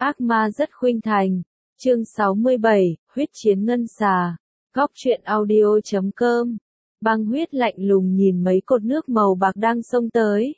Ác ma rất khuynh thành. Chương 67, huyết chiến ngân xà. Góc truyện audio.com. Băng huyết lạnh lùng nhìn mấy cột nước màu bạc đang xông tới.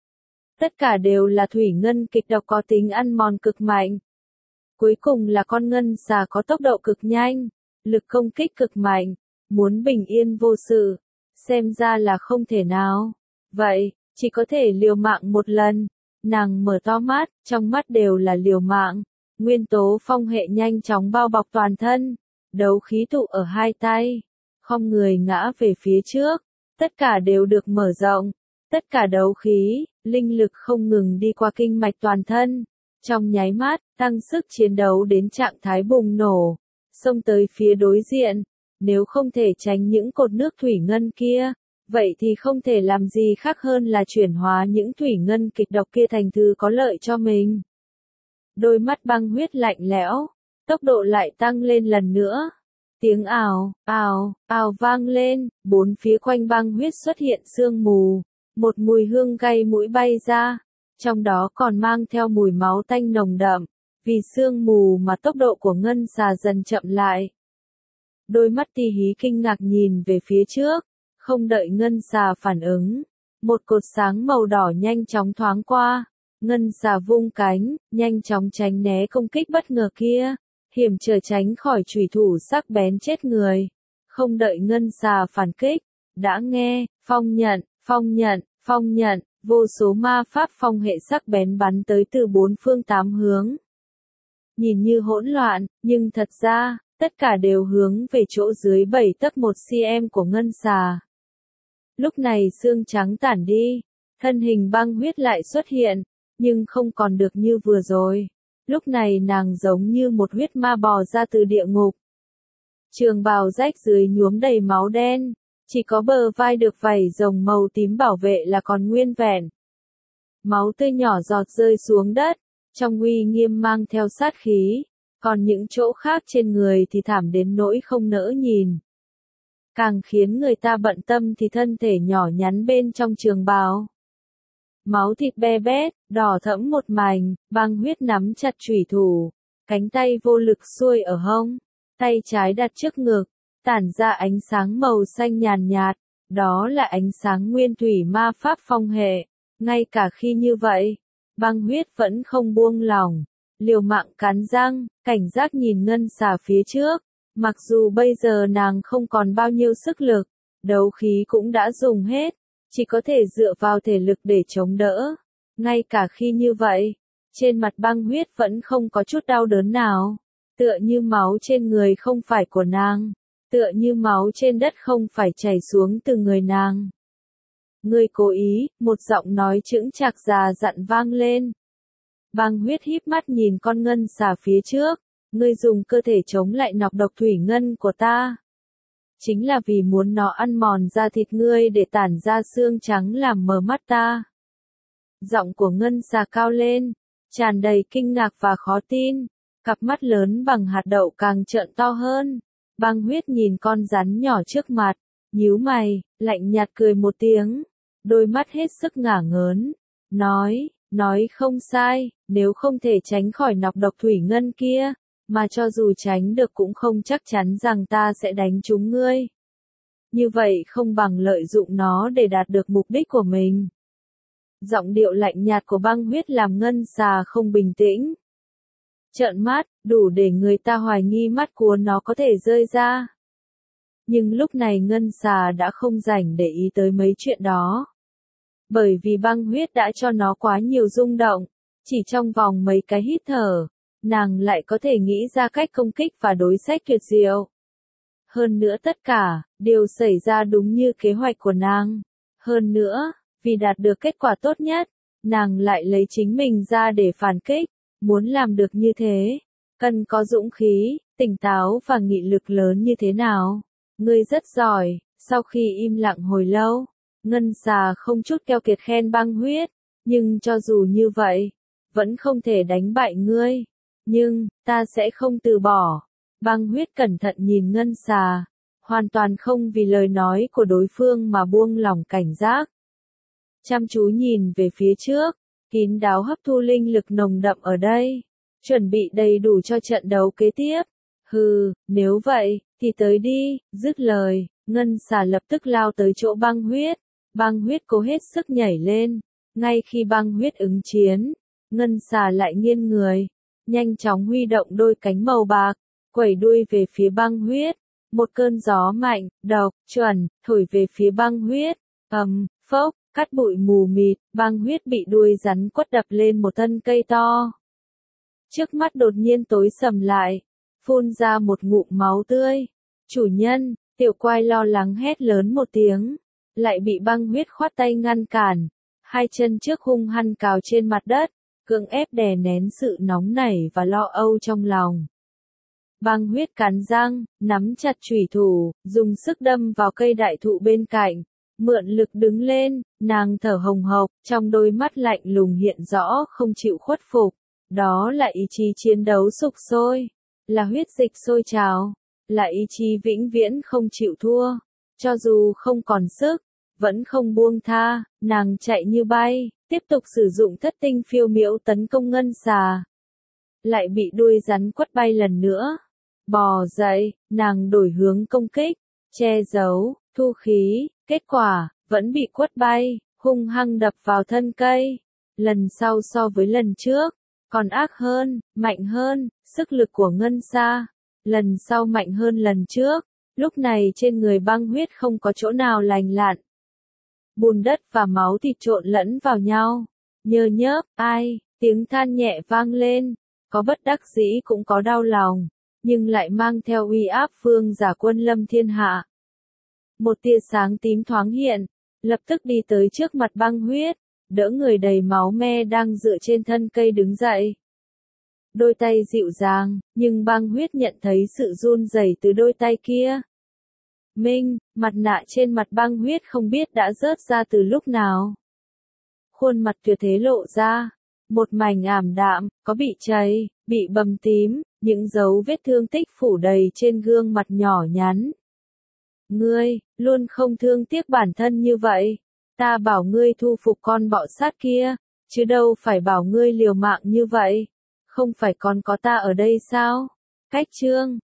Tất cả đều là thủy ngân kịch độc có tính ăn mòn cực mạnh. Cuối cùng là con ngân xà có tốc độ cực nhanh, lực công kích cực mạnh, muốn bình yên vô sự, xem ra là không thể nào. Vậy, chỉ có thể liều mạng một lần. Nàng mở to mắt, trong mắt đều là liều mạng. Nguyên tố phong hệ nhanh chóng bao bọc toàn thân, đấu khí tụ ở hai tay, không người ngã về phía trước, tất cả đều được mở rộng, tất cả đấu khí, linh lực không ngừng đi qua kinh mạch toàn thân, trong nháy mắt, tăng sức chiến đấu đến trạng thái bùng nổ, xông tới phía đối diện, nếu không thể tránh những cột nước thủy ngân kia, vậy thì không thể làm gì khác hơn là chuyển hóa những thủy ngân kịch độc kia thành thứ có lợi cho mình. Đôi mắt băng huyết lạnh lẽo, tốc độ lại tăng lên lần nữa. Tiếng ào, ào, ào vang lên, bốn phía quanh băng huyết xuất hiện sương mù, một mùi hương gây mũi bay ra, trong đó còn mang theo mùi máu tanh nồng đậm, vì sương mù mà tốc độ của ngân xà dần chậm lại. Đôi mắt Ti Hí kinh ngạc nhìn về phía trước, không đợi ngân xà phản ứng, một cột sáng màu đỏ nhanh chóng thoáng qua. Ngân xà vung cánh, nhanh chóng tránh né công kích bất ngờ kia, hiểm trở tránh khỏi chủy thủ sắc bén chết người. Không đợi ngân xà phản kích, đã nghe, phong nhận, phong nhận, phong nhận, vô số ma pháp phong hệ sắc bén bắn tới từ bốn phương tám hướng. Nhìn như hỗn loạn, nhưng thật ra, tất cả đều hướng về chỗ dưới 7 tấc 1 cm của ngân xà. Lúc này xương trắng tản đi, thân hình băng huyết lại xuất hiện. Nhưng không còn được như vừa rồi. Lúc này nàng giống như một huyết ma bò ra từ địa ngục. Trường bào rách dưới nhuốm đầy máu đen, chỉ có bờ vai được vảy rồng màu tím bảo vệ là còn nguyên vẹn. Máu tươi nhỏ giọt rơi xuống đất, trong uy nghiêm mang theo sát khí, còn những chỗ khác trên người thì thảm đến nỗi không nỡ nhìn. Càng khiến người ta bận tâm thì thân thể nhỏ nhắn bên trong trường bào. Máu thịt be bét, đỏ thẫm một mảnh, băng huyết nắm chặt chủy thủ, cánh tay vô lực xuôi ở hông, tay trái đặt trước ngực, tản ra ánh sáng màu xanh nhàn nhạt, đó là ánh sáng nguyên thủy ma pháp phong hệ. Ngay cả khi như vậy, băng huyết vẫn không buông lỏng, liều mạng cắn răng, cảnh giác nhìn ngân xà phía trước, mặc dù bây giờ nàng không còn bao nhiêu sức lực, đấu khí cũng đã dùng hết. Chỉ có thể dựa vào thể lực để chống đỡ. Ngay cả khi như vậy, trên mặt băng huyết vẫn không có chút đau đớn nào. Tựa như máu trên người không phải của nàng. Tựa như máu trên đất không phải chảy xuống từ người nàng. Ngươi cố ý, một giọng nói chững chạc già dặn vang lên. Băng huyết híp mắt nhìn con ngân xà phía trước. Ngươi dùng cơ thể chống lại nọc độc thủy ngân của ta. Chính là vì muốn nó ăn mòn da thịt ngươi để tản ra xương trắng làm mờ mắt ta. Giọng của ngân xà cao lên, tràn đầy kinh ngạc và khó tin, cặp mắt lớn bằng hạt đậu càng trợn to hơn. Băng huyết nhìn con rắn nhỏ trước mặt, nhíu mày, lạnh nhạt cười một tiếng, đôi mắt hết sức ngả ngớn, nói không sai, nếu không thể tránh khỏi nọc độc thủy ngân kia. Mà cho dù tránh được cũng không chắc chắn rằng ta sẽ đánh trúng ngươi. Như vậy không bằng lợi dụng nó để đạt được mục đích của mình. Giọng điệu lạnh nhạt của băng huyết làm ngân xà không bình tĩnh. Trợn mắt, đủ để người ta hoài nghi mắt của nó có thể rơi ra. Nhưng lúc này ngân xà đã không rảnh để ý tới mấy chuyện đó. Bởi vì băng huyết đã cho nó quá nhiều rung động, chỉ trong vòng mấy cái hít thở. Nàng lại có thể nghĩ ra cách công kích và đối sách tuyệt diệu. Hơn nữa tất cả, đều xảy ra đúng như kế hoạch của nàng. Hơn nữa, vì đạt được kết quả tốt nhất, nàng lại lấy chính mình ra để phản kích. Muốn làm được như thế, cần có dũng khí, tỉnh táo và nghị lực lớn như thế nào. Ngươi rất giỏi. Sau khi im lặng hồi lâu, ngân xà không chút keo kiệt khen băng huyết. Nhưng cho dù như vậy, vẫn không thể đánh bại ngươi. Nhưng, ta sẽ không từ bỏ. Băng huyết cẩn thận nhìn ngân xà, hoàn toàn không vì lời nói của đối phương mà buông lỏng cảnh giác. Chăm chú nhìn về phía trước, kín đáo hấp thu linh lực nồng đậm ở đây. chuẩn bị đầy đủ cho trận đấu kế tiếp. Hừ, nếu vậy, thì tới đi, dứt lời, ngân xà lập tức lao tới chỗ băng huyết. Băng huyết cố hết sức nhảy lên, ngay khi băng huyết ứng chiến, ngân xà lại nghiêng người, nhanh chóng huy động đôi cánh màu bạc, quẩy đuôi về phía băng huyết. Một cơn gió mạnh, độc, chuẩn, thổi về phía băng huyết, phốc, cát bụi mù mịt, băng huyết bị đuôi rắn quất đập lên một thân cây to. Trước mắt đột nhiên tối sầm lại, phun ra một ngụm máu tươi. Chủ nhân, tiểu quai lo lắng hét lớn một tiếng, lại bị băng huyết khoát tay ngăn cản, hai chân trước hung hăng cào trên mặt đất, cưỡng ép đè nén sự nóng nảy và lo âu trong lòng. Băng huyết cắn răng, nắm chặt chủy thủ, dùng sức đâm vào cây đại thụ bên cạnh, mượn lực đứng lên, nàng thở hồng hộc, trong đôi mắt lạnh lùng hiện rõ không chịu khuất phục. Đó là ý chí chiến đấu sục sôi, là huyết dịch sôi trào, là ý chí vĩnh viễn không chịu thua. Cho dù không còn sức, vẫn không buông tha, nàng chạy như bay, tiếp tục sử dụng thất tinh phiêu miễu tấn công ngân xà. Lại bị đuôi rắn quất bay lần nữa. Bò dậy, nàng đổi hướng công kích, che giấu, thu khí, kết quả, vẫn bị quất bay, hung hăng đập vào thân cây. Lần sau so với lần trước, còn ác hơn, mạnh hơn, sức lực của ngân xà. Lần sau mạnh hơn lần trước, lúc này trên người băng huyết không có chỗ nào lành lặn. Bùn đất và máu thịt trộn lẫn vào nhau. Nhơ nhớp, ai, tiếng than nhẹ vang lên, có bất đắc dĩ cũng có đau lòng, nhưng lại mang theo uy áp vương giả quân lâm thiên hạ. Một tia sáng tím thoáng hiện, lập tức đi tới trước mặt băng huyết, đỡ người đầy máu me đang dựa trên thân cây đứng dậy. Đôi tay dịu dàng, nhưng băng huyết nhận thấy sự run rẩy từ đôi tay kia. Minh, mặt nạ trên mặt băng huyết không biết đã rớt ra từ lúc nào. Khuôn mặt tuyệt thế lộ ra, một mảnh ảm đạm, có bị cháy, bị bầm tím, những dấu vết thương tích phủ đầy trên gương mặt nhỏ nhắn. Ngươi, luôn không thương tiếc bản thân như vậy. Ta bảo ngươi thu phục con bọ sát kia, chứ đâu phải bảo ngươi liều mạng như vậy. Không phải còn có ta ở đây sao? Cách chương